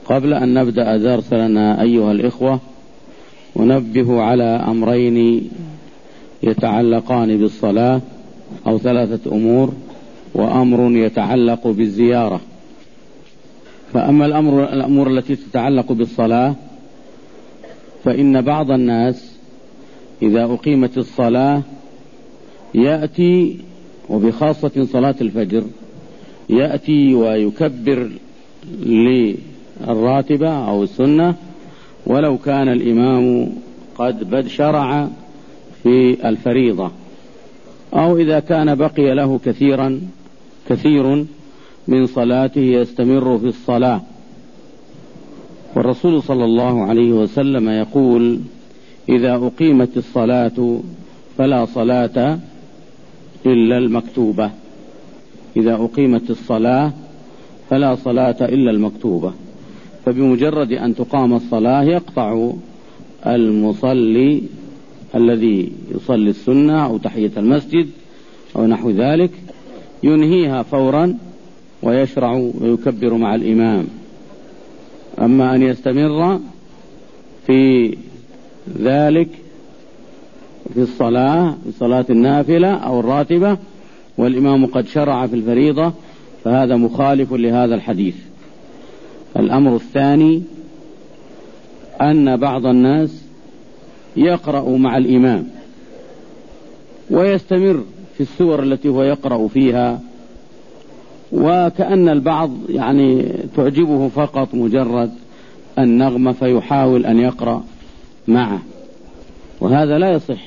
قبل أن نبدأ درسنا أيها الإخوة، ونبه على أمرين يتعلقان بالصلاة، أو 3 أمور، وأمر يتعلق بالزيارة. فأما الأمور التي تتعلق بالصلاة، فإن بعض الناس إذا أقيمت الصلاة يأتي، وبخاصة صلاة الفجر، يأتي ويكبر للراتبة أو السنة ولو كان الإمام قد شرع في الفريضة، أو إذا كان بقي له كثير من صلاته يستمر في الصلاة. والرسول صلى الله عليه وسلم يقول: إذا أقيمت الصلاة فلا صلاة إلا المكتوبة. إذا أقيمت الصلاة فلا صلاة إلا المكتوبة. فبمجرد أن تقام الصلاة يقطع المصلي الذي يصلي السنة أو تحية المسجد أو نحو ذلك، ينهيها فورا ويشرع ويكبر مع الإمام. أما أن يستمر في ذلك في صلاة النافلة أو الراتبة والإمام قد شرع في الفريضة، فهذا مخالف لهذا الحديث. الأمر الثاني أن بعض الناس يقرأ مع الإمام ويستمر في السور التي هو يقرأ فيها، وكأن البعض تعجبه فقط مجرد النغمة فيحاول أن يقرأ معه، وهذا لا يصح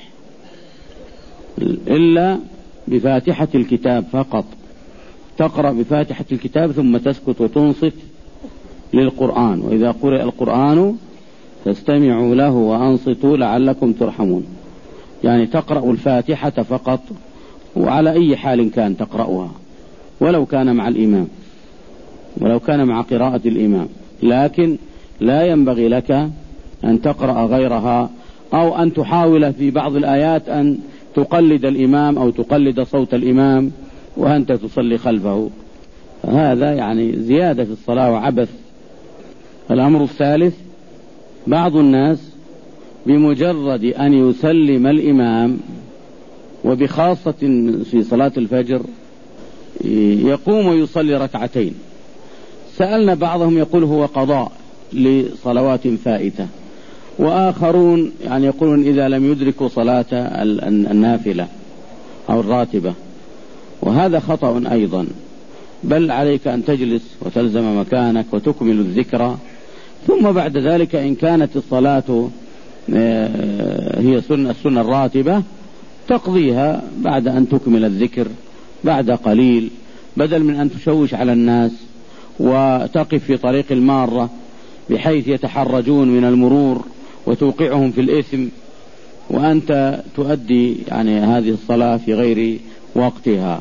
إلا بفاتحة الكتاب فقط. تقرأ بفاتحة الكتاب ثم تسكت وتنصت للقرآن، وإذا قرأ القرآن فاستمعوا له وأنصتوا لعلكم ترحمون. تقرأ الفاتحة فقط، وعلى أي حال كان تقرأها، ولو كان مع الإمام، ولو كان مع قراءة الإمام، لكن لا ينبغي لك أن تقرأ غيرها، أو أن تحاول في بعض الآيات أن تقلد الإمام أو تقلد صوت الإمام وأنت تصلي خلفه. هذا زيادة في الصلاة وعبث. الأمر الثالث: بعض الناس بمجرد أن يسلم الإمام، وبخاصة في صلاة الفجر، يقوم ويصلي 2 ركعتين. سألنا بعضهم يقول هو قضاء لصلوات فائتة، وآخرون يقولون إذا لم يدركوا صلاة النافلة أو الراتبة، وهذا خطأ أيضا. بل عليك أن تجلس وتلزم مكانك وتكمل الذكرى، ثم بعد ذلك إن كانت الصلاة هي السنة الراتبة تقضيها بعد أن تكمل الذكر بعد قليل، بدل من أن تشوش على الناس وتقف في طريق المارة بحيث يتحرجون من المرور وتوقعهم في الإثم، وأنت تؤدي هذه الصلاة في غير وقتها.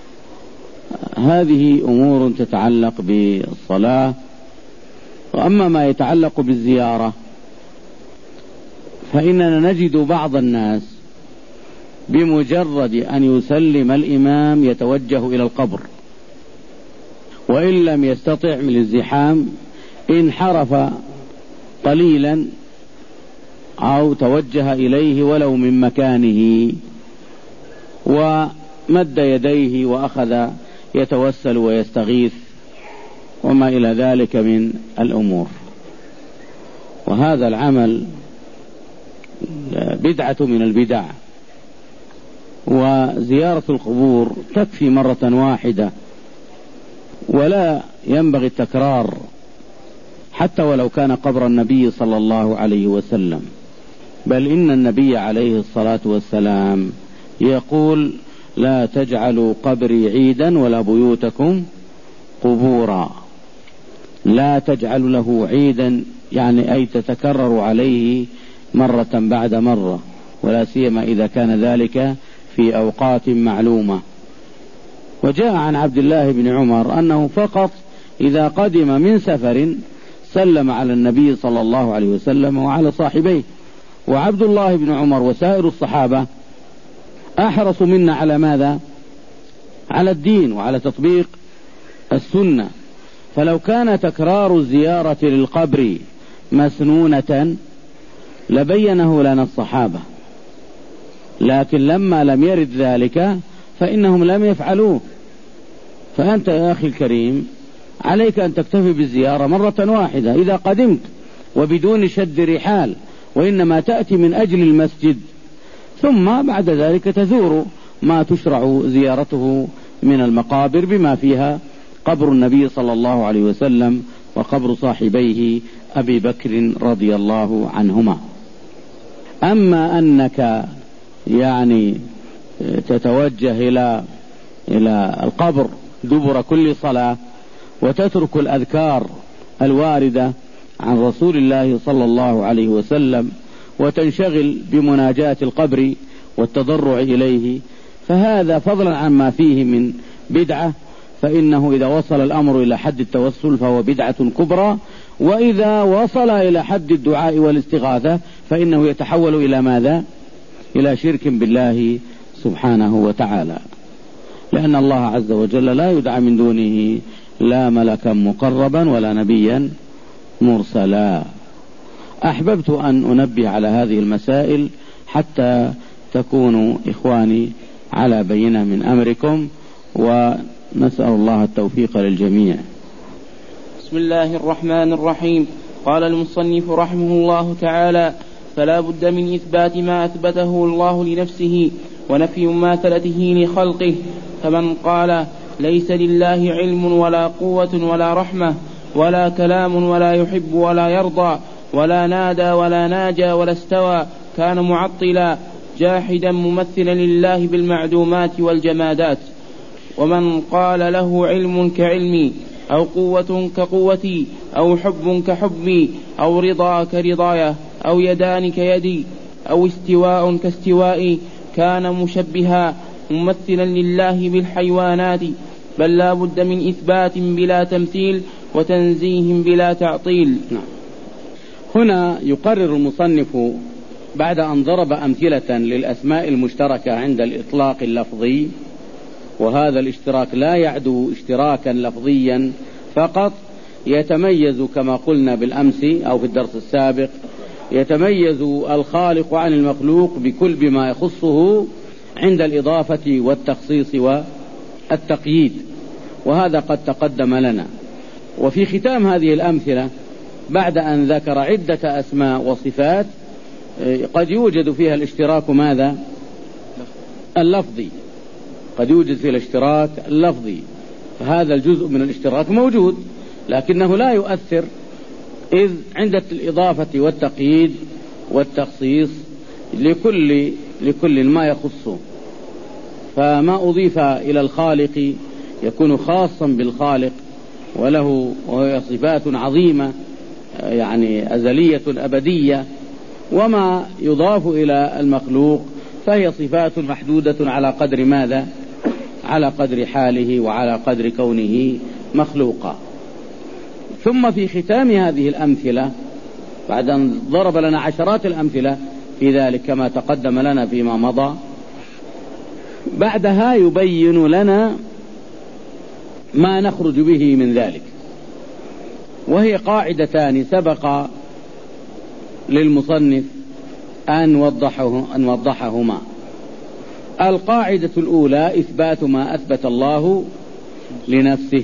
هذه أمور تتعلق بالصلاة. وأما ما يتعلق بالزيارة، فإننا نجد بعض الناس بمجرد أن يسلم الإمام يتوجه إلى القبر، وإن لم يستطع من الزحام انحرف قليلا أو توجه إليه ولو من مكانه، ومد يديه وأخذ يتوسل ويستغيث وما إلى ذلك من الأمور. وهذا العمل بدعة من البدع، وزيارة القبور تكفي مرة واحدة، ولا ينبغي التكرار، حتى ولو كان قبر النبي صلى الله عليه وسلم. بل إن النبي عليه الصلاة والسلام يقول: لا تجعلوا قبري عيدا ولا بيوتكم قبورا. لا تجعل له عيدا أي تتكرر عليه مرة بعد مرة، ولا سيما إذا كان ذلك في أوقات معلومة. وجاء عن عبد الله بن عمر أنه فقط إذا قدم من سفر سلم على النبي صلى الله عليه وسلم وعلى صاحبيه. وعبد الله بن عمر وسائر الصحابة أحرص منا على ماذا؟ على الدين وعلى تطبيق السنة. فلو كان تكرار الزيارة للقبر مسنونة لبينه لنا الصحابة، لكن لما لم يرد ذلك فإنهم لم يفعلوه. فأنت يا أخي الكريم عليك أن تكتفي بالزيارة مرة واحدة إذا قدمت، وبدون شد رحال، وإنما تأتي من أجل المسجد، ثم بعد ذلك تزور ما تشرع زيارته من المقابر بما فيها قبر النبي صلى الله عليه وسلم وقبر صاحبيه أبي بكر رضي الله عنهما. أما أنك يعني تتوجه إلى القبر دبر كل صلاة وتترك الأذكار الواردة عن رسول الله صلى الله عليه وسلم وتنشغل بمناجاة القبر والتضرع إليه، فهذا فضلا عما فيه من بدعة، فإنه إذا وصل الأمر إلى حد التوسل فهو بدعة كبرى، وإذا وصل إلى حد الدعاء والاستغاثة فإنه يتحول إلى ماذا؟ إلى شرك بالله سبحانه وتعالى، لأن الله عز وجل لا يدعى من دونه لا ملكا مقربا ولا نبيا مرسلا. أحببت أن أنبه على هذه المسائل حتى تكونوا إخواني على بينة من أمركم، ونسأل الله التوفيق للجميع. بسم الله الرحمن الرحيم. قال المصنف رحمه الله تعالى: فلا بد من إثبات ما أثبته الله لنفسه ونفي مماثلته لخلقه. فمن قال ليس لله علم ولا قوة ولا رحمة ولا كلام ولا يحب ولا يرضى ولا نادى ولا ناجى ولا استوى كان معطلا جاحدا ممثلا لله بالمعدومات والجمادات. ومن قال له علم كعلمي أو قوة كقوتي أو حب كحبي أو رضا كرضايا أو يدان كيدي أو استواء كاستوائي كان مشبها ممثلا لله بالحيوانات. بل لا بد من إثبات بلا تمثيل وتنزيه بلا تعطيل. هنا يقرر المصنف بعد أن ضرب أمثلة للأسماء المشتركة عند الإطلاق اللفظي، وهذا الاشتراك لا يعدو اشتراكا لفظيا فقط، يتميز كما قلنا بالأمس أو في الدرس السابق، يتميز الخالق عن المخلوق بما يخصه عند الإضافة والتخصيص والتقييد، وهذا قد تقدم لنا. وفي ختام هذه الأمثلة بعد أن ذكر عدة أسماء وصفات قد يوجد فيها الاشتراك ماذا؟ اللفظي، قد يوجد فيه الاشتراك اللفظي، فهذا الجزء من الاشتراك موجود لكنه لا يؤثر، إذ عند الإضافة والتقييد والتخصيص لكل ما يخصه، فما أضيف إلى الخالق يكون خاصا بالخالق وهي صفات عظيمة يعني أزلية أبدية، وما يضاف إلى المخلوق فهي صفات محدودة على قدر ماذا؟ على قدر حاله وعلى قدر كونه مخلوقا. ثم في ختام هذه الأمثلة بعد أن ضرب لنا عشرات الأمثلة في ذلك كما تقدم لنا فيما مضى، بعدها يبين لنا ما نخرج به من ذلك، وهي قاعدتان سبق للمصنف أن وضحهما. القاعدة الأولى إثبات ما أثبت الله لنفسه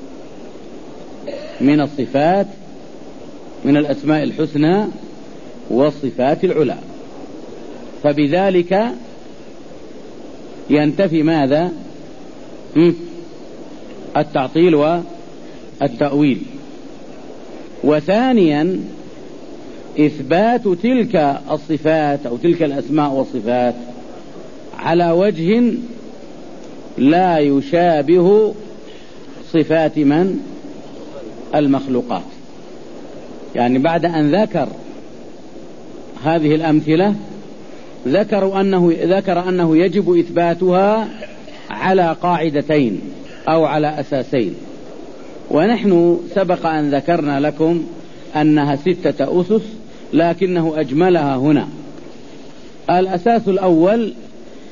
من الصفات، من الأسماء الحسنى والصفات العلى، فبذلك ينتفي ماذا؟ التعطيل والتأويل. وثانيا إثبات تلك الصفات أو تلك الأسماء والصفات على وجه لا يشابه صفات من؟ المخلوقات. يعني بعد أن ذكر هذه الأمثلة ذكر أنه يجب إثباتها على قاعدتين أو على أساسين، ونحن سبق أن ذكرنا لكم أنها 6 أسس لكنه أجملها هنا. الأساس الأول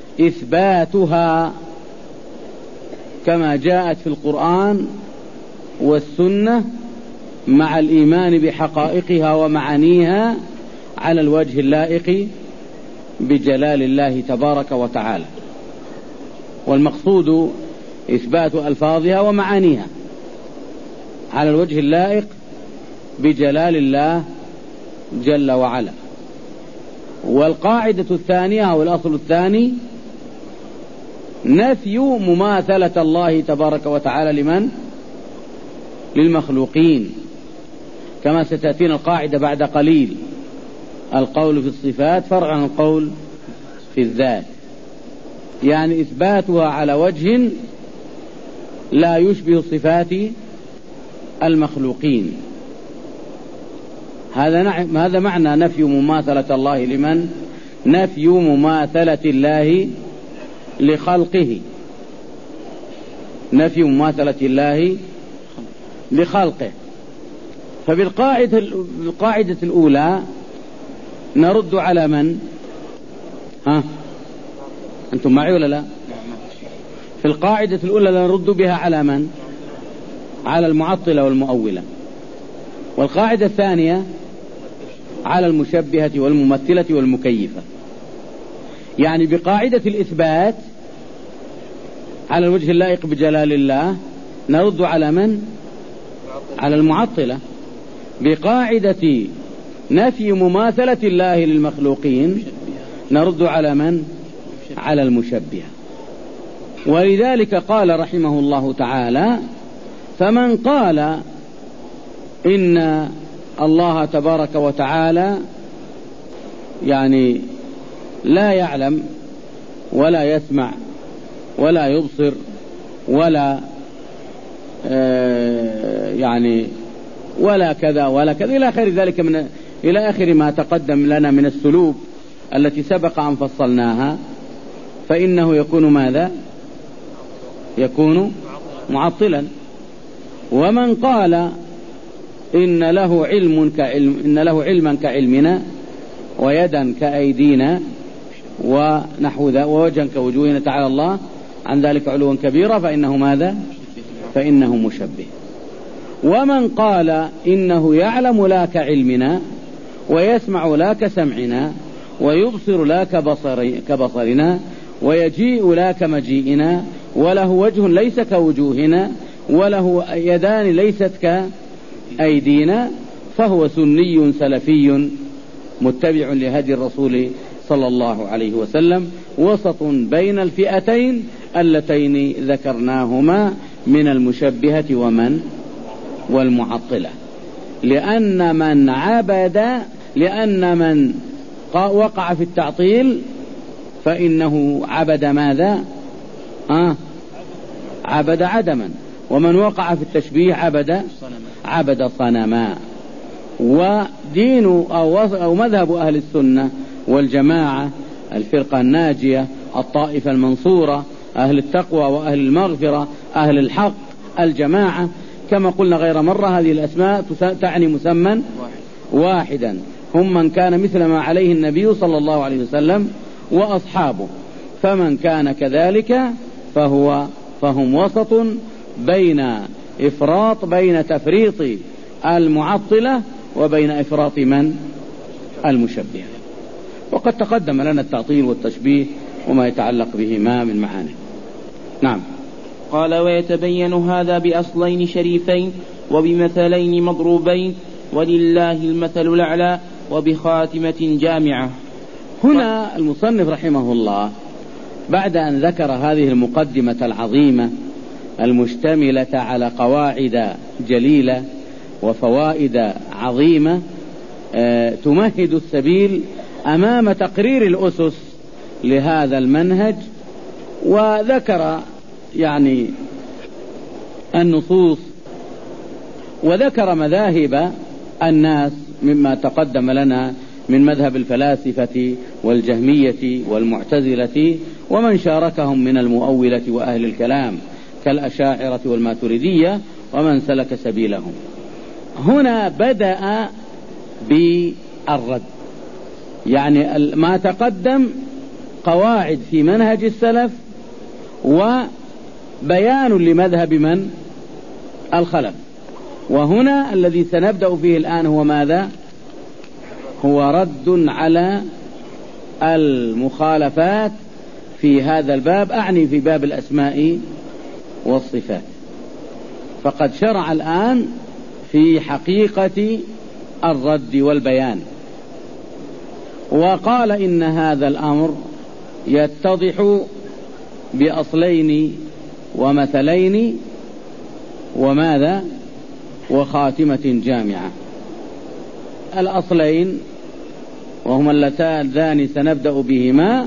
إثباتها كما جاءت في القرآن والسنة مع الإيمان بحقائقها ومعانيها على الوجه اللائق بجلال الله تبارك وتعالى. والمقصود إثبات ألفاظها ومعانيها على الوجه اللائق بجلال الله جل وعلا. والقاعدة الثانية أو الأصل الثاني نفي مماثلة الله تبارك وتعالى لمن؟ للمخلوقين، كما ستأتينا القاعدة بعد قليل. القول في الصفات فرع عن القول في الذات، يعني إثباتها على وجه لا يشبه صفات المخلوقين. هذا معنى نفي مماثلة الله لمن؟ نفي مماثلة الله لخلقه، نفي مماثلة الله لخلقه. فبالقاعدة الأولى نرد على من؟ أنتم معي ولا لا؟ في القاعدة الأولى نرد بها على من؟ على المعطلة والمؤولة. والقاعدة الثانية على المشبهة والممثلة والمكيفة. يعني بقاعدة الإثبات على الوجه اللائق بجلال الله نرد على من؟ على المعطلة. بقاعدة نفي مماثلة الله للمخلوقين نرد على من؟ على المشبهة. ولذلك قال رحمه الله تعالى: فمن قال إن الله تبارك وتعالى يعني لا يعلم ولا يسمع ولا يبصر ولا يعني ولا كذا ولا كذا إلى آخر ذلك إلى آخر ما تقدم لنا من السلوك التي سبق أن فصلناها، فإنه يكون ماذا؟ يكون معطلا. ومن قال إن له علما كعلمنا ويدا كأيدينا ونحو ذا ووجها كوجوهنا تعالى الله عن ذلك علوا كبيرا فإنه ماذا؟ فإنه مشبه. ومن قال إنه يعلم لا كعلمنا ويسمع لا كسمعنا ويبصر لا كبصرنا ويجيء لا كمجيئنا وله وجه ليس كوجوهنا وله يدان ليست كأيدينا فهو سني سلفي متبع لهدي الرسول صلى الله عليه وسلم، وسط بين الفئتين اللتين ذكرناهما من المشبهة ومن والمعطلة. لأن من وقع في التعطيل فإنه عبد ماذا؟ عبد عدما. ومن وقع في التشبيه عبد صنما. ودين أو مذهب أهل السنة والجماعة الفرقة الناجية الطائفة المنصورة أهل التقوى وأهل المغفرة أهل الحق الجماعة، كما قلنا غير مرة هذه الأسماء تعني مسمى واحدا، هم من كان مثل ما عليه النبي صلى الله عليه وسلم وأصحابه. فمن كان كذلك فهم وسط بين تفريط المعطلة وبين إفراط من المشبه. وقد تقدم لنا التعطيل والتشبيه وما يتعلق بهما من معاني. نعم. قال: ويتبين هذا بأصلين شريفين وبمثلين مضروبين ولله المثل الأعلى وبخاتمة جامعة. هنا المصنف رحمه الله بعد أن ذكر هذه المقدمة العظيمة المشتملة على قواعد جليلة وفوائد عظيمة تمهد السبيل أمام تقرير الأسس لهذا المنهج، وذكر يعني النصوص وذكر مذاهب الناس مما تقدم لنا من مذهب الفلاسفة والجهمية والمعتزلة ومن شاركهم من المؤولة وأهل الكلام كالأشاعرة والماتريدية ومن سلك سبيلهم. هنا بدأ بالرد، يعني ما تقدم قواعد في منهج السلف وبيان لمذهب من الخلف. وهنا الذي سنبدأ فيه الآن هو ماذا؟ هو رد على المخالفات في هذا الباب، أعني في باب الأسماء والصفات. فقد شرع الآن في حقيقة الرد والبيان، وقال إن هذا الأمر يتضح بأصلين ومثلين وماذا؟ وخاتمة جامعة. الأصلين وهما اللذان سنبدأ بهما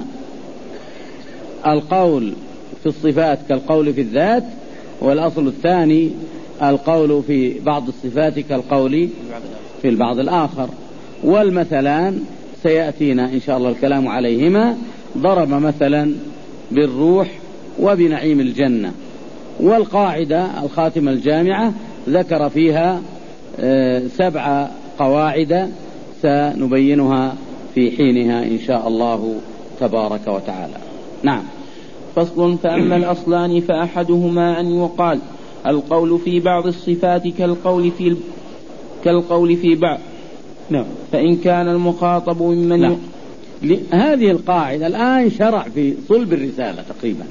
القول في الصفات كالقول في الذات، والأصل الثاني القول في بعض الصفات كالقول في البعض الآخر. والمثلان سيأتينا إن شاء الله الكلام عليهما. ضرب مثلا بالروح وبنعيم الجنة. والقاعدة الخاتمة الجامعة ذكر فيها 7 قواعد سنبينها في حينها إن شاء الله تبارك وتعالى. نعم. فصل. فأما الأصلان فأحدهما أن يقال القول في بعض الصفات كالقول في بعض. نعم. فإن كان المخاطب ممن هذه القاعدة الآن شرع في صلب الرسالة تقريبا.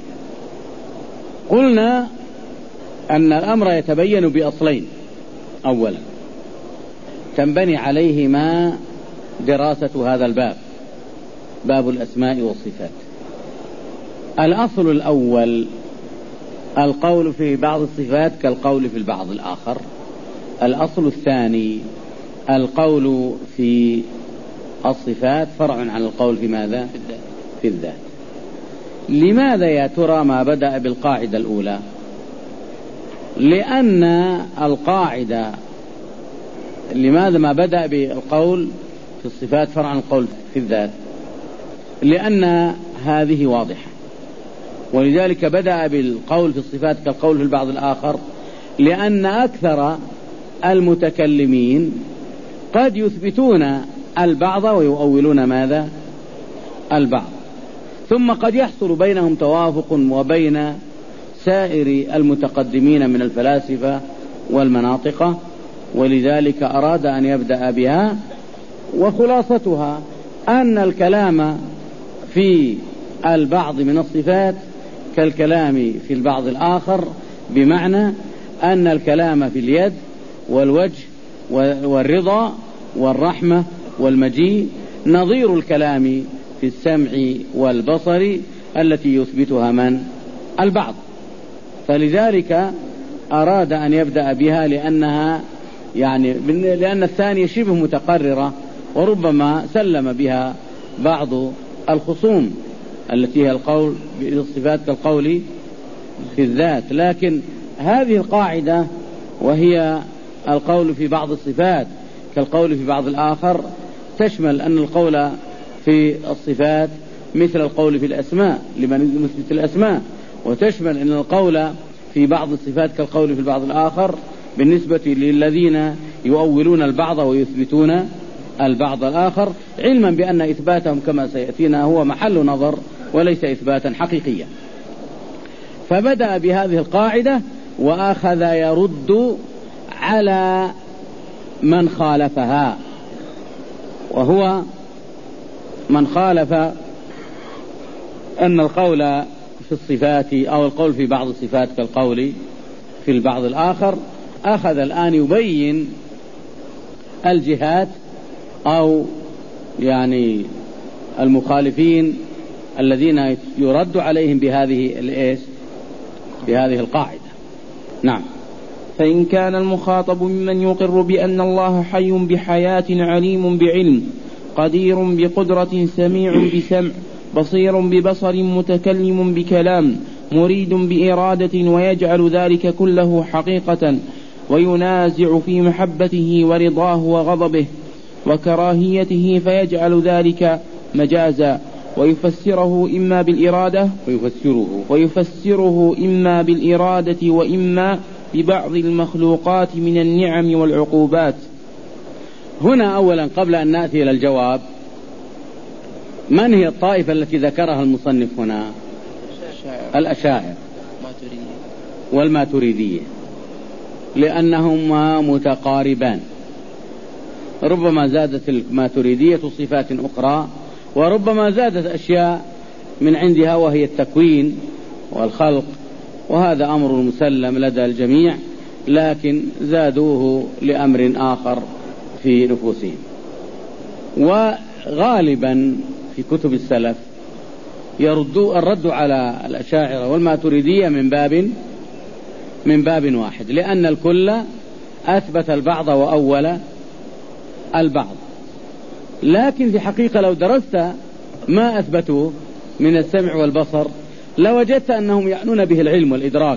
قلنا أن الأمر يتبين بأصلين. أولا تنبني عليهما دراسة هذا الباب، باب الأسماء والصفات. الأصل الأول القول في بعض الصفات كالقول في البعض الآخر. الأصل الثاني القول في الصفات فرع عن القول في ماذا؟ في الذات. لماذا يا ترى ما بدأ بالقاعدة الأولى؟ لأن القاعدة لماذا ما بدأ بالقول في الصفات فرع عن القول في الذات؟ لأن هذه واضحة، ولذلك بدأ بالقول في الصفات كالقول في البعض الآخر، لأن أكثر المتكلمين قد يثبتون البعض ويؤولون ماذا؟ البعض. ثم قد يحصل بينهم توافق وبين سائر المتقدمين من الفلاسفة والمناطق، ولذلك أراد أن يبدأ بها. وخلاصتها أن الكلام في البعض من الصفات كالكلام في البعض الآخر، بمعنى أن الكلام في اليد والوجه والرضا والرحمة والمجيء نظير الكلام في السمع والبصر التي يثبتها من؟ البعض. فلذلك أراد أن يبدأ بها لأنها لأن الثانية شبه متقررة، وربما سلم بها بعض الخصوم التي هي القول بالصفات كالقول في الذات. لكن هذه القاعدة وهي القول في بعض الصفات كالقول في بعض الآخر تشمل أن القول في الصفات مثل القول في الأسماء لمن يثبت الأسماء، وتشمل أن القول في بعض الصفات كالقول في البعض الآخر بالنسبة للذين يؤولون البعض ويثبتون البعض الآخر، علما بأن إثباتهم كما سيأتينا هو محل نظر وليس إثباتا حقيقيا. فبدأ بهذه القاعدة وأخذ يرد على من خالفها، وهو من خالف أن القول في الصفات أو القول في بعض الصفات كالقول في البعض الآخر. أخذ الآن يبين الجهات أو المخالفين الذين يرد عليهم بهذه القاعدة. نعم. فإن كان المخاطب ممن يقر بأن الله حي بحياة عليم بعلم قدير بقدرة سميع بسمع بصير ببصر متكلم بكلام مريد بإرادة ويجعل ذلك كله حقيقة وينازع في محبته ورضاه وغضبه وكراهيته فيجعل ذلك مجازا ويفسره إما بالإرادة وإما ببعض المخلوقات من النعم والعقوبات. هنا أولا قبل أن نأتي إلى الجواب، من هي الطائفة التي ذكرها المصنف هنا؟ الأشاعرة والماتريدية. لأنهما متقاربان. ربما زادت الماتريدية صفات أخرى، وربما زادت أشياء من عندها وهي التكوين والخلق، وهذا أمر مسلم لدى الجميع، لكن زادوه لأمر آخر في نفوسهم. وغالبا في كتب السلف الرد على الأشاعرة والماتريدية من باب واحد، لأن الكل أثبت البعض وأول البعض. لكن في حقيقة لو درست ما أثبتوه من السمع والبصر لوجدت أنهم يعنون به العلم والإدراك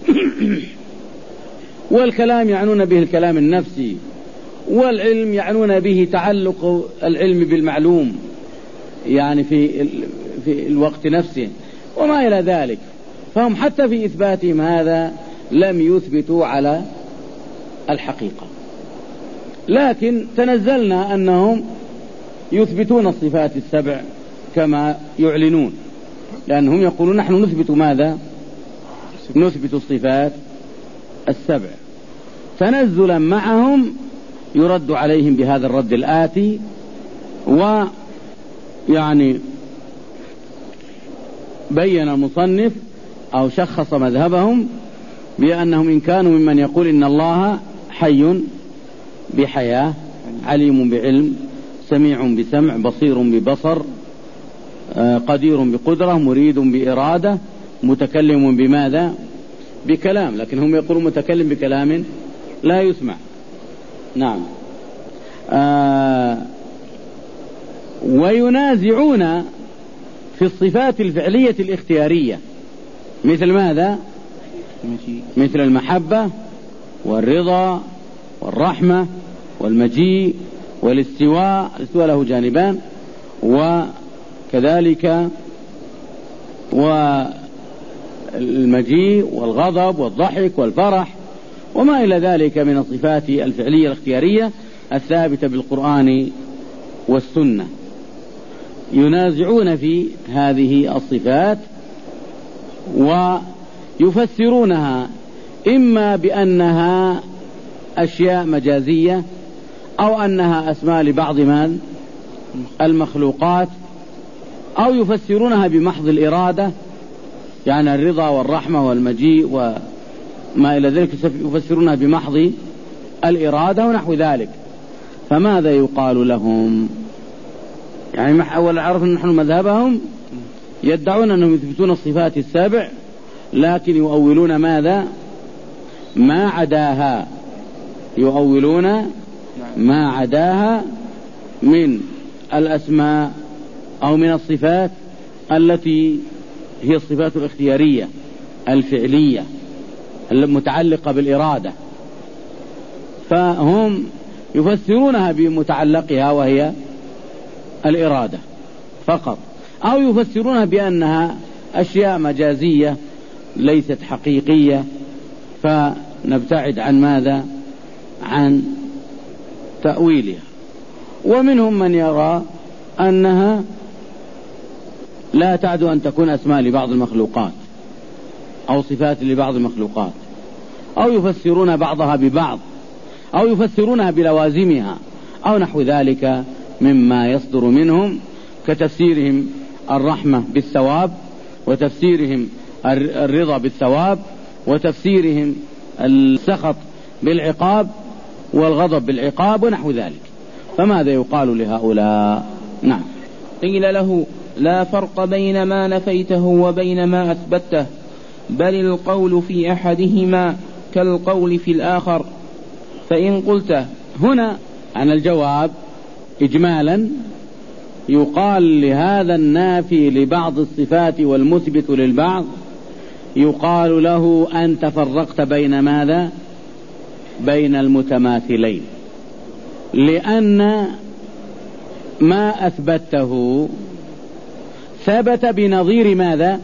والكلام يعنون به الكلام النفسي، والعلم يعنون به تعلق العلم بالمعلوم يعني في الوقت نفسه وما إلى ذلك. فهم حتى في إثباتهم هذا لم يثبتوا على الحقيقة، لكن تنزلنا أنهم يثبتون الصفات السبع كما يعلنون، لأنهم يقولون نحن نثبت ماذا؟ نثبت الصفات السبع. تنزلا معهم يرد عليهم بهذا الرد الآتي، ويعني بين المصنف أو شخص مذهبهم بأنهم إن كانوا ممن يقول إن الله حي بحياة، عليم بعلم، سميع بسمع، بصير ببصر، قدير بقدرة، مريد بإرادة، متكلم بماذا؟ بكلام، لكن هم يقولون متكلم بكلام لا يسمع. نعم. وينازعون في الصفات الفعلية الاختيارية، مثل ماذا؟ مثل المحبة والرضا والرحمة والمجيء والاستواء. الاستواء له جانبان، وكذلك والمجيء والغضب والضحك والفرح وما إلى ذلك من الصفات الفعلية الاختيارية الثابتة بالقرآن والسنة. ينازعون في هذه الصفات ويفسرونها إما بأنها أشياء مجازية أو أنها أسماء لبعض من المخلوقات، أو يفسرونها بمحض الإرادة، يعني الرضا والرحمة والمجيء وما إلى ذلك يفسرونها بمحض الإرادة ونحو ذلك. فماذا يقال لهم؟ يعني أولا عرفنا نحن مذهبهم يدعون أنهم يثبتون الصفات السبع، لكن يؤولون ماذا؟ ما عداها، يؤولون ما عداها من الأسماء أو من الصفات التي هي الصفات الاختيارية الفعلية المتعلقة بالإرادة، فهم يفسرونها بمتعلقها وهي الإرادة فقط، أو يفسرونها بأنها أشياء مجازية ليست حقيقية، فنبتعد عن ماذا؟ عن تأويلها. ومنهم من يرى أنها لا تعدو أن تكون أسماء لبعض المخلوقات أو صفات لبعض المخلوقات، أو يفسرون بعضها ببعض، أو يفسرونها بلوازمها أو نحو ذلك مما يصدر منهم، كتفسيرهم الرحمة بالثواب، وتفسيرهم الرضا بالثواب، وتفسيرهم السخط بالعقاب والغضب بالعقاب ونحو ذلك. فماذا يقال لهؤلاء؟ نعم. قيل له: لا فرق بين ما نفيته وبين ما أثبته، بل القول في أحدهما كالقول في الآخر. فإن قلت هنا عن الجواب إجمالا يقال لهذا النافي لبعض الصفات والمثبت للبعض، يقال له أنت فرقت بين ماذا؟ بين المتماثلين، لأن ما أثبته ثبت بنظير ماذا؟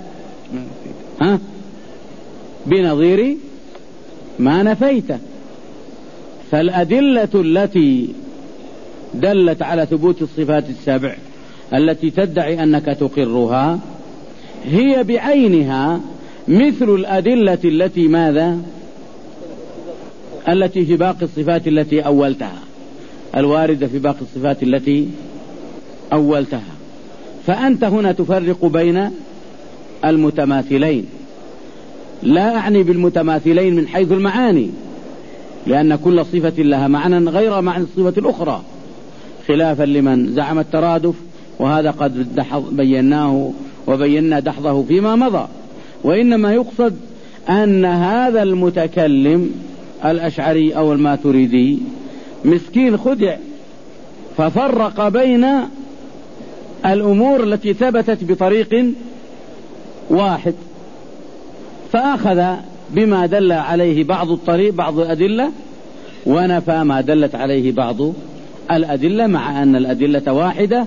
بنظير ما نفيته. فالأدلة التي دلت على ثبوت الصفات السبع التي تدعي أنك تقرها هي بعينها مثل الأدلة التي ماذا؟ التي في باقي الصفات التي أولتها، الواردة في باقي الصفات التي أولتها. فأنت هنا تفرق بين المتماثلين، لا أعني بالمتماثلين من حيث المعاني، لأن كل صفة لها معنى غير معنى الصفة الأخرى، خلافا لمن زعم الترادف، وهذا قد بيناه وبينا دحضه فيما مضى. وإنما يقصد أن هذا المتكلم الأشعري أو الماتريدي مسكين خدع، ففرق بين الأمور التي ثبتت بطريق واحد، فأخذ بما دل عليه بعض الأدلة، ونفى ما دلت عليه بعض الأدلة، مع أن الأدلة واحدة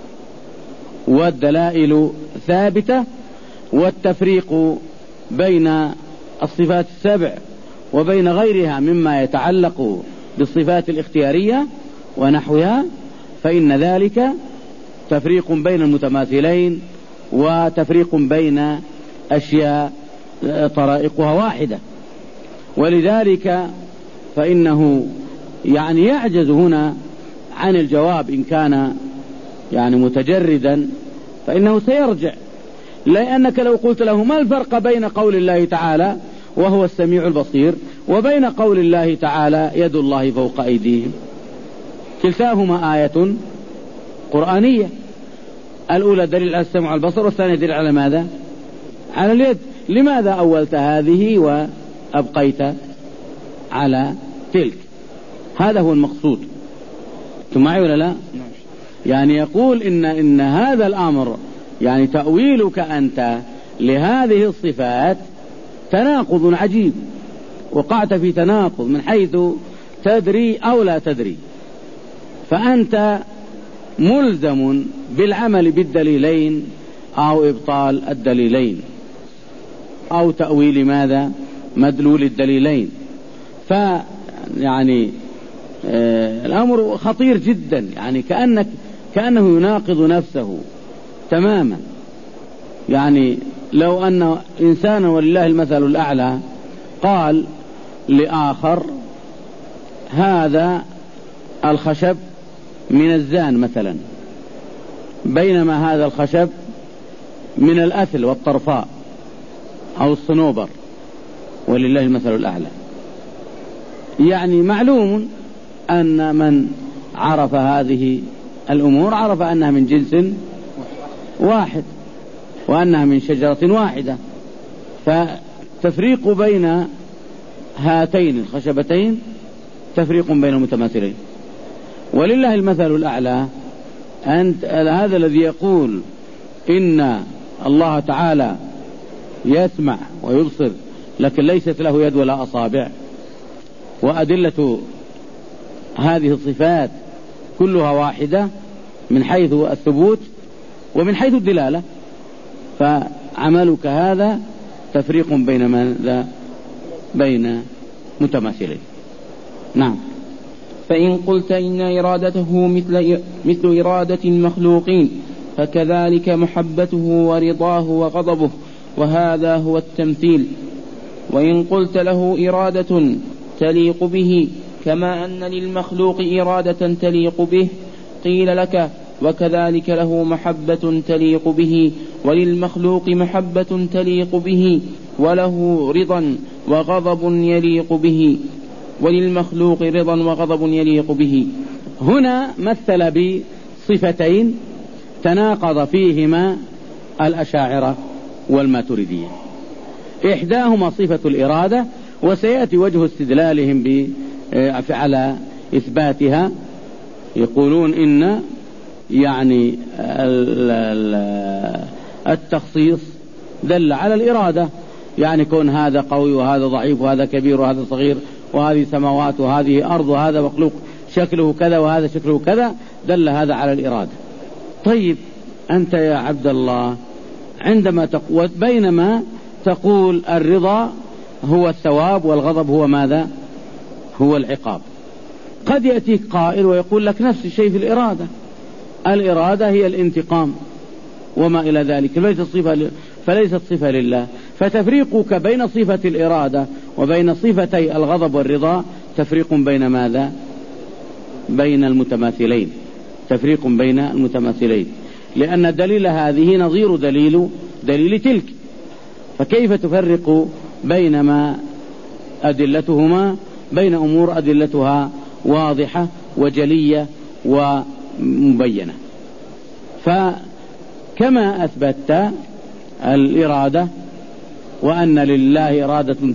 والدلائل ثابتة. والتفريق بين الصفات السبع وبين غيرها مما يتعلق بالصفات الاختيارية ونحوها، فإن ذلك تفريق بين المتماثلين وتفريق بين أشياء طرائقها واحدة. ولذلك فإنه يعني يعجز هنا عن الجواب، إن كان يعني متجردا فإنه سيرجع، لأنك لو قلت له ما الفرق بين قول الله تعالى وهو السميع البصير وبين قول الله تعالى يد الله فوق أيديهم، كلتاهما آية قرآنية، الأولى دليل على السمع والبصر، والثانية دليل على ماذا؟ على اليد. لماذا أولت هذه وأبقيت على تلك؟ هذا هو المقصود. أنتم معي ولا لا؟ يعني يقول إن هذا الأمر، يعني تأويلك أنت لهذه الصفات تناقض عجيب، وقعت في تناقض من حيث تدري أو لا تدري. فأنت ملزم بالعمل بالدليلين أو إبطال الدليلين أو تأويل ماذا؟ مدلول الدليلين. فيعني الأمر خطير جدا، يعني كأنه يناقض نفسه تماما. يعني لو أن إنسانا ولله المثل الأعلى قال لآخر هذا الخشب من الزان مثلا، بينما هذا الخشب من الأثل والطرفاء أو الصنوبر، ولله المثل الأعلى. يعني معلوم أن من عرف هذه الأمور عرف أنها من جنس واحد وأنها من شجرة واحدة، فتفريق بين هاتين الخشبتين تفريق بين المتماثلين. ولله المثل الأعلى. هذا الذي يقول إن الله تعالى يسمع ويبصر لكن ليست له يد ولا أصابع، وأدلة هذه الصفات كلها واحدة من حيث الثبوت ومن حيث الدلالة، فعملك هذا تفريق بين ماذا؟ بين متماثلين. نعم. فإن قلت إن إرادته مثل إرادة المخلوقين فكذلك محبته ورضاه وغضبه، وهذا هو التمثيل. وإن قلت له إرادة تليق به كما أن للمخلوق إرادة تليق به، قيل لك وكذلك له محبة تليق به وللمخلوق محبة تليق به، وله رضا وغضب يليق به، وللمخلوق رضا وغضب يليق به. هنا مثل بصفتين تناقض فيهما الأشاعرة والماتريدية، إحداهما صفة الإرادة، وسيأتي وجه استدلالهم على إثباتها. يقولون إن يعني التخصيص دل على الإرادة، يعني كون هذا قوي وهذا ضعيف وهذا كبير وهذا صغير وهذه سماوات وهذه أرض وهذا مخلوق شكله كذا وهذا شكله كذا، دل هذا على الإرادة. طيب أنت يا عبد الله عندما بينما تقول الرضا هو الثواب والغضب هو ماذا؟ هو العقاب. قد يأتيك قائل ويقول لك نفس الشيء في الإرادة، الإرادة هي الانتقام وما إلى ذلك، فليست صفة لله. فتفريقك بين صفة الإرادة وبين صفتي الغضب والرضا تفريق بين ماذا؟ بين المتماثلين، تفريق بين المتماثلين، لأن دليل هذه نظير دليل تلك، فكيف تفرق بينما أدلتهما بين أمور أدلتها واضحة وجلية ومبينة؟ فكما أثبتت الإرادة وأن لله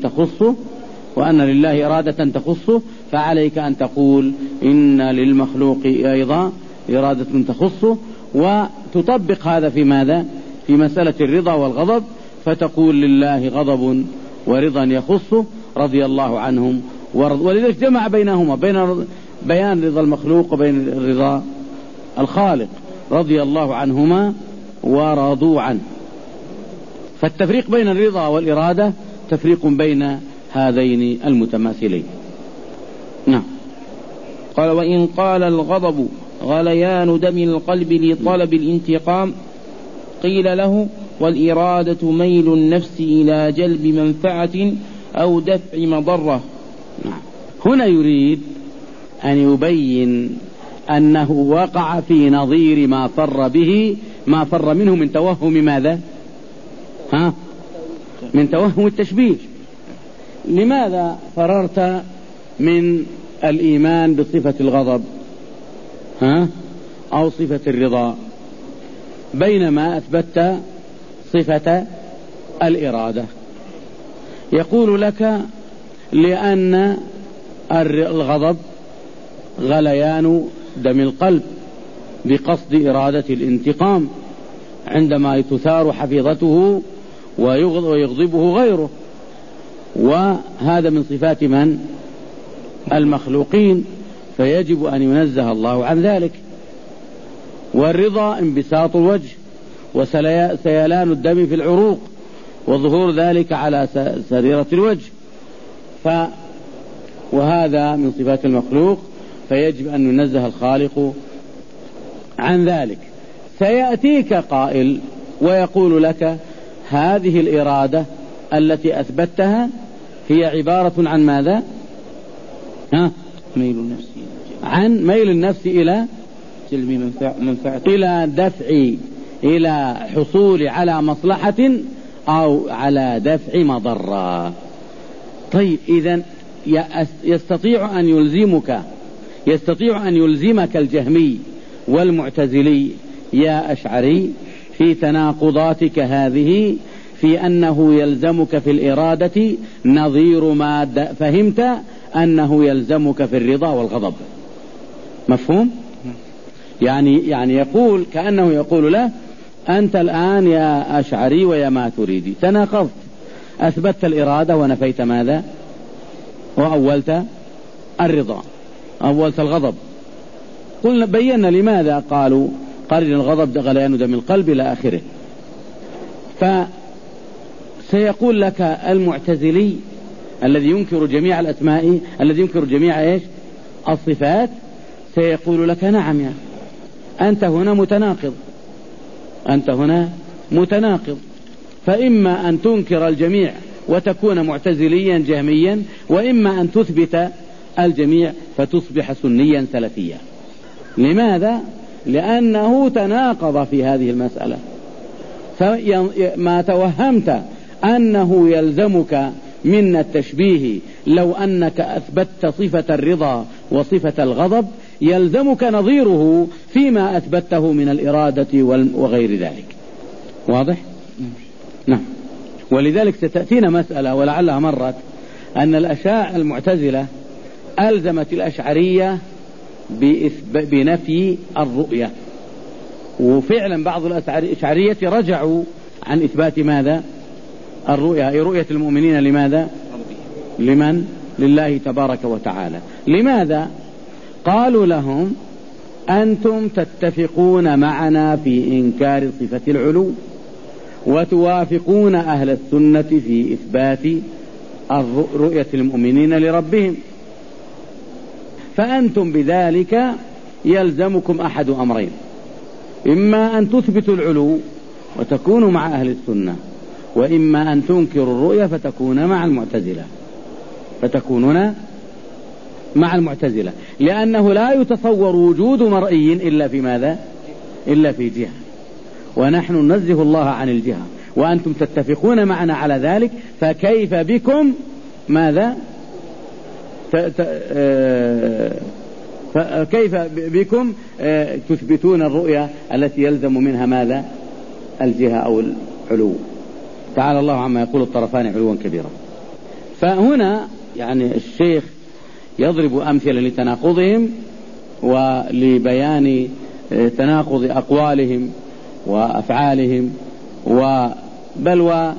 إرادة تخصه فعليك أن تقول إن للمخلوق أيضا إرادة تخصه، وتطبق هذا في ماذا؟ في مسألة الرضا والغضب، فتقول لله غضب ورضا يخصه رضي الله عنهم ولذلك جمع بينهما، بين بيان رضا المخلوق وبين رضا الخالق، رضي الله عنهما ورضوا عنه. فالتفريق بين الرضا والإرادة تفريق بين هذين المتماثلين. نعم. قال: وإن قال الغضب غليان دم القلب لطلب الانتقام قيل له: والإرادة ميل النفس إلى جلب منفعة أو دفع مضرة. نعم. هنا يريد أن يبين أنه وقع في نظير ما فر منه من توهم ماذا؟ من توهم التشبيه. لماذا فررت من الإيمان بصفة الغضب أو صفة الرضا بينما أثبتت صفة الإرادة؟ يقول لك: لأن الغضب غليان دم القلب بقصد إرادة الانتقام عندما تثار حفيظته ويغضبه غيره، وهذا من صفات من؟ المخلوقين، فيجب أن ينزه الله عن ذلك. والرضا انبساط الوجه وسيلان الدم في العروق وظهور ذلك على سريرة الوجه، وهذا من صفات المخلوق، فيجب أن ينزه الخالق عن ذلك. سيأتيك قائل ويقول لك: هذه الإرادة التي أثبتها هي عبارة عن ماذا؟ عن ميل النفس إلى جلب منفعة، إلى دفع، إلى حصول على مصلحة أو على دفع مضرة. طيب، إذن يستطيع أن يلزمك الجهمي والمعتزلي يا أشعري في تناقضاتك هذه في أنه يلزمك في الإرادة نظير ما فهمت أنه يلزمك في الرضا والغضب. مفهوم؟ يعني يقول كأنه يقول له: أنت الآن يا أشعري ويا ماتريدي تناقضت، أثبتت الإرادة ونفيت ماذا؟ وأولت الرضا، أولت الغضب. قلنا بينا لماذا قالوا قرن الغضب غليان دم القلب إلى آخره. فسيقول لك المعتزلي الذي ينكر جميع الأسماء، الذي ينكر جميع الصفات، سيقول لك: نعم يا أنت هنا متناقض، فإما أن تنكر الجميع وتكون معتزليا جهميا، وإما أن تثبت الجميع فتصبح سنيا سلفيا. لماذا؟ لأنه تناقض في هذه المسألة. ما توهمت أنه يلزمك من التشبيه لو أنك أثبتت صفة الرضا وصفة الغضب، يلزمك نظيره فيما أثبته من الإرادة وغير ذلك. واضح؟ نعم. ولذلك ستأتينا مسألة ولعلها مرت، أن المعتزلة ألزمت الأشعرية بنفي الرؤية، وفعلا بعض الأشعرية رجعوا عن إثبات ماذا؟ الرؤية، أي رؤية المؤمنين. لماذا؟ لمن؟ لله تبارك وتعالى. لماذا؟ قالوا لهم: أنتم تتفقون معنا في إنكار صفة العلو، وتوافقون أهل السنة في إثبات رؤية المؤمنين لربهم، فأنتم بذلك يلزمكم أحد أمرين: إما أن تثبتوا العلو وتكونوا مع أهل السنة، وإما أن تنكروا الرؤية فتكون مع المعتزلة، فتكونون مع المعتزلة، لأنه لا يتصور وجود مرئي إلا في ماذا؟ إلا في جهة، ونحن ننزه الله عن الجهة وأنتم تتفقون معنا على ذلك، فكيف بكم ماذا؟ كيف بكم تثبتون الرؤية التي يلزم منها ماذا؟ الجهة أو العلو. تعالى الله عما يقول الطرفان علوا كبيرا. فهنا يعني الشيخ يضرب أمثلة لتناقضهم ولبيان تناقض أقوالهم وأفعالهم، بل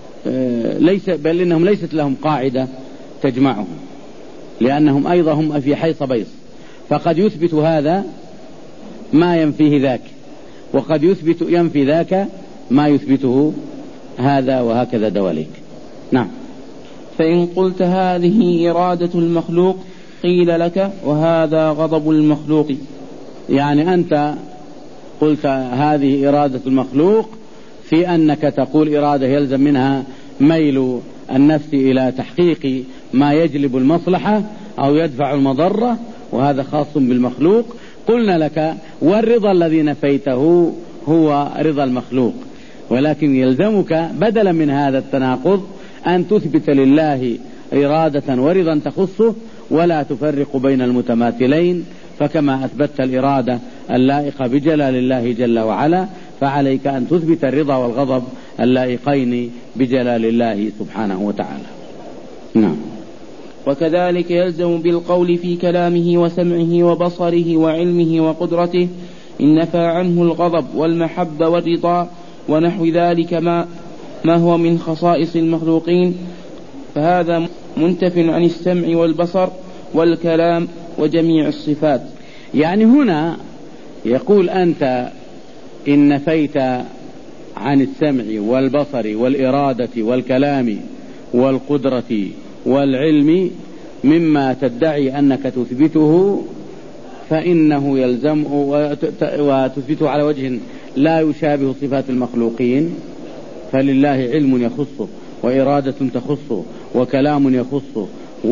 إنهم ليست لهم قاعدة تجمعهم، لأنهم أيضا هم في حيص بيص، فقد يثبت هذا ما ينفيه ذاك، وقد ينفي ذاك ما يثبته هذا، وهكذا دواليك. نعم. فإن قلت هذه إرادة المخلوق قيل لك وهذا غضب المخلوق. يعني أنت قلت هذه إرادة المخلوق في أنك تقول إرادة يلزم منها ميل النفس إلى تحقيق ما يجلب المصلحة أو يدفع المضرة، وهذا خاص بالمخلوق. قلنا لك والرضا الذي نفيته هو رضا المخلوق، ولكن يلزمك بدلا من هذا التناقض أن تثبت لله إرادة ورضا تخصه، ولا تفرق بين المتماثلين، فكما أثبتت الإرادة اللائقة بجلال الله جل وعلا، فعليك أن تثبت الرضا والغضب اللائقين بجلال الله سبحانه وتعالى. نعم. وكذلك يلزم بالقول في كلامه وسمعه وبصره وعلمه وقدرته إن نفى عنه الغضب والمحبة والرضا ونحو ذلك ما هو من خصائص المخلوقين، فهذا منتف عن السمع والبصر والكلام وجميع الصفات. يعني هنا يقول أنت إن نفيت عن السمع والبصر والإرادة والكلام والقدرة والعلم مما تدعي أنك تثبته، فإنه يلزم وتثبته على وجه لا يشابه صفات المخلوقين، فلله علم يخصه وإرادة تخصه وكلام يخصه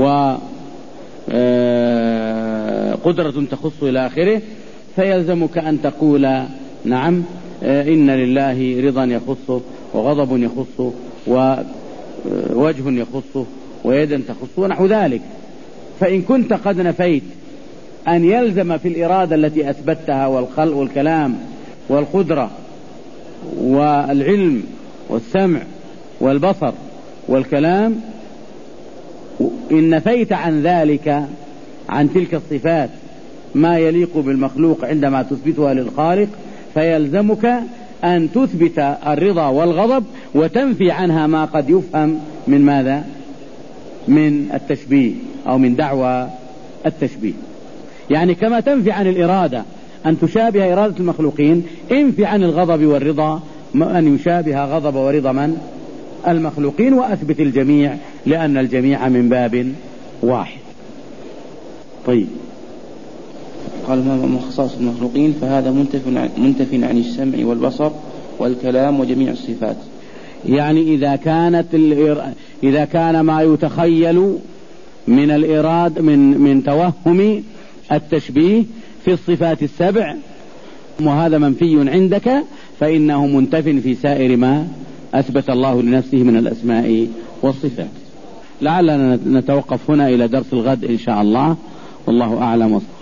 وقدرة تخصه إلى آخره، فيلزمك أن تقول نعم إن لله رضا يخصه وغضب يخصه ووجه يخصه ويدا تخصه ونحو ذلك. فإن كنت قد نفيت أن يلزم في الإرادة التي أثبتها والخلق والكلام والقدرة والعلم والسمع والبصر والكلام، إن نفيت عن ذلك عن تلك الصفات ما يليق بالمخلوق عندما تثبتها للخالق، فيلزمك أن تثبت الرضا والغضب وتنفي عنها ما قد يفهم من ماذا؟ من التشبيه أو من دعوى التشبيه. يعني كما تنفي عن الإرادة أن تشابه إرادة المخلوقين، انفي عن الغضب والرضا أن يشابه غضب ورضا من؟ المخلوقين، وأثبت الجميع لأن الجميع من باب واحد. طيب، قال ما من خصائص المخلوقين فهذا منتف عن السمع والبصر والكلام وجميع الصفات. يعني إذا كان ما يتخيل من الإرادة من توهم التشبيه في الصفات السبع وهذا منفي عندك، فإنه منتف في سائر ما أثبت الله لنفسه من الأسماء والصفات. لعلنا نتوقف هنا إلى درس الغد إن شاء الله، والله أعلم.